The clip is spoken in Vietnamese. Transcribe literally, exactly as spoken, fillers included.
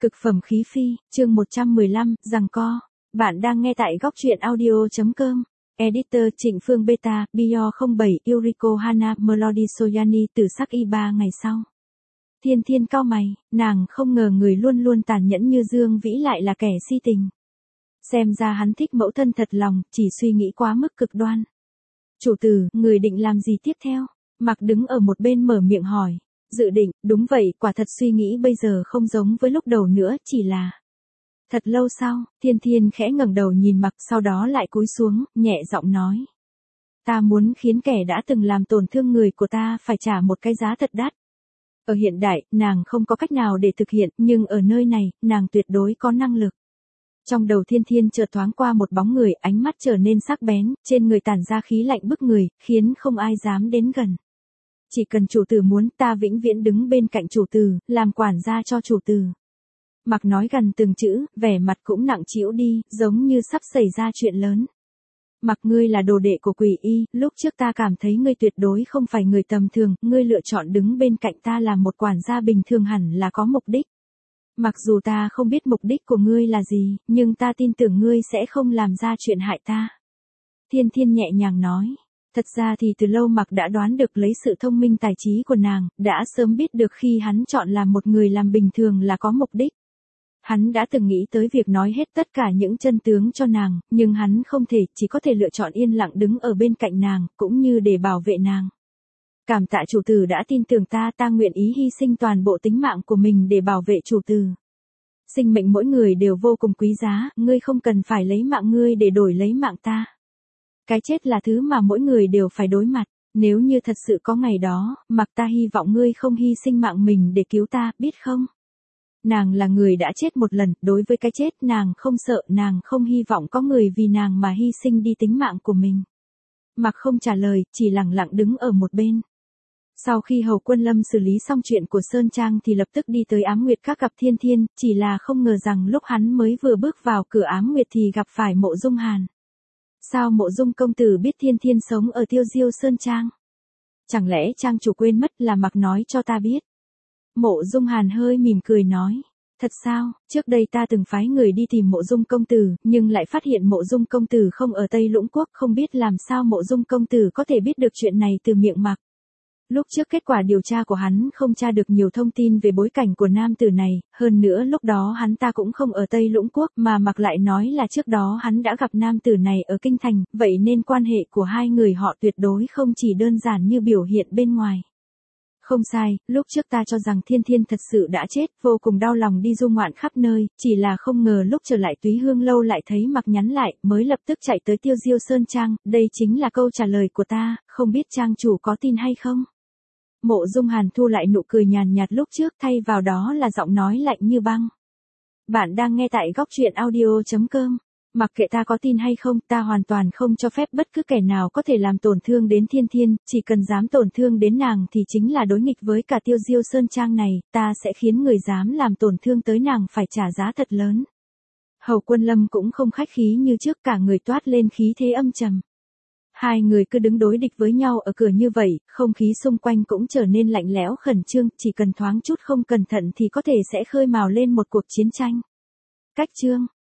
Cực phẩm khí phi, chương một trăm mười lăm, giằng co. Bạn đang nghe tại góc truyện audio.com. Editor Trịnh Phương Beta, Bio không bảy, Yuriko Hana, Melody Soyani từ sắc y ba ngày sau. Thiên Thiên cau mày, nàng không ngờ người luôn luôn tàn nhẫn như Dương Vĩ lại là kẻ si tình. Xem ra hắn thích mẫu thân thật lòng, chỉ suy nghĩ quá mức cực đoan. Chủ tử, người định làm gì tiếp theo? Mặc đứng ở một bên mở miệng hỏi. Dự định, đúng vậy, quả thật suy nghĩ bây giờ không giống với lúc đầu nữa, chỉ là... Thật lâu sau, Thiên Thiên khẽ ngẩng đầu nhìn Mặc, sau đó lại cúi xuống, nhẹ giọng nói. Ta muốn khiến kẻ đã từng làm tổn thương người của ta phải trả một cái giá thật đắt. Ở hiện đại, nàng không có cách nào để thực hiện, nhưng ở nơi này, nàng tuyệt đối có năng lực. Trong đầu Thiên Thiên chợt thoáng qua một bóng người, ánh mắt trở nên sắc bén, trên người tản ra khí lạnh bức người, khiến không ai dám đến gần. Chỉ cần chủ tử muốn, ta vĩnh viễn đứng bên cạnh chủ tử, làm quản gia cho chủ tử. Mặc nói gần từng chữ, vẻ mặt cũng nặng trĩu đi, giống như sắp xảy ra chuyện lớn. Mặc, ngươi là đồ đệ của Quỷ Y, lúc trước ta cảm thấy ngươi tuyệt đối không phải người tầm thường, ngươi lựa chọn đứng bên cạnh ta làm một quản gia bình thường hẳn là có mục đích. Mặc dù ta không biết mục đích của ngươi là gì, nhưng ta tin tưởng ngươi sẽ không làm ra chuyện hại ta. Thiên Thiên nhẹ nhàng nói. Thật ra thì từ lâu Mặc đã đoán được lấy sự thông minh tài trí của nàng, đã sớm biết được khi hắn chọn làm một người làm bình thường là có mục đích. Hắn đã từng nghĩ tới việc nói hết tất cả những chân tướng cho nàng, nhưng hắn không thể, chỉ có thể lựa chọn yên lặng đứng ở bên cạnh nàng, cũng như để bảo vệ nàng. Cảm tạ chủ tử đã tin tưởng ta, ta nguyện ý hy sinh toàn bộ tính mạng của mình để bảo vệ chủ tử. Sinh mệnh mỗi người đều vô cùng quý giá, ngươi không cần phải lấy mạng ngươi để đổi lấy mạng ta. Cái chết là thứ mà mỗi người đều phải đối mặt, nếu như thật sự có ngày đó, Mặc, ta hy vọng ngươi không hy sinh mạng mình để cứu ta, biết không? Nàng là người đã chết một lần, đối với cái chết nàng không sợ, nàng không hy vọng có người vì nàng mà hy sinh đi tính mạng của mình. Mặc không trả lời, chỉ lặng lặng đứng ở một bên. Sau khi Hầu Quân Lâm xử lý xong chuyện của Sơn Trang thì lập tức đi tới Ám Nguyệt Các gặp Thiên Thiên, chỉ là không ngờ rằng lúc hắn mới vừa bước vào cửa Ám Nguyệt thì gặp phải Mộ Dung Hàn. Sao Mộ Dung công tử biết Thiên Thiên sống ở Tiêu Diêu Sơn Trang? Chẳng lẽ Trang chủ quên mất là Mặc nói cho ta biết? Mộ Dung Hàn hơi mỉm cười nói. Thật sao, trước đây ta từng phái người đi tìm Mộ Dung công tử, nhưng lại phát hiện Mộ Dung công tử không ở Tây Lũng Quốc, không biết làm sao Mộ Dung công tử có thể biết được chuyện này từ miệng Mặc. Lúc trước kết quả điều tra của hắn không tra được nhiều thông tin về bối cảnh của nam tử này, hơn nữa lúc đó hắn ta cũng không ở Tây Lũng Quốc mà Mặc lại nói là trước đó hắn đã gặp nam tử này ở Kinh Thành, vậy nên quan hệ của hai người họ tuyệt đối không chỉ đơn giản như biểu hiện bên ngoài. Không sai, lúc trước ta cho rằng Thiên Thiên thật sự đã chết, vô cùng đau lòng đi du ngoạn khắp nơi, chỉ là không ngờ lúc trở lại Túy Hương Lâu lại thấy Mặc nhắn lại, mới lập tức chạy tới Tiêu Diêu Sơn Trang, đây chính là câu trả lời của ta, không biết trang chủ có tin hay không? Mộ Dung Hàn thu lại nụ cười nhàn nhạt lúc trước, thay vào đó là giọng nói lạnh như băng. Bạn đang nghe tại góc truyện audio.com. Mặc kệ ta có tin hay không, ta hoàn toàn không cho phép bất cứ kẻ nào có thể làm tổn thương đến Thiên Thiên, chỉ cần dám tổn thương đến nàng thì chính là đối nghịch với cả Tiêu Diêu Sơn Trang này, ta sẽ khiến người dám làm tổn thương tới nàng phải trả giá thật lớn. Hầu Quân Lâm cũng không khách khí như trước, cả người toát lên khí thế âm trầm. Hai người cứ đứng đối địch với nhau ở cửa như vậy, không khí xung quanh cũng trở nên lạnh lẽo khẩn trương, chỉ cần thoáng chút không cẩn thận thì có thể sẽ khơi mào lên một cuộc chiến tranh. Cách chương,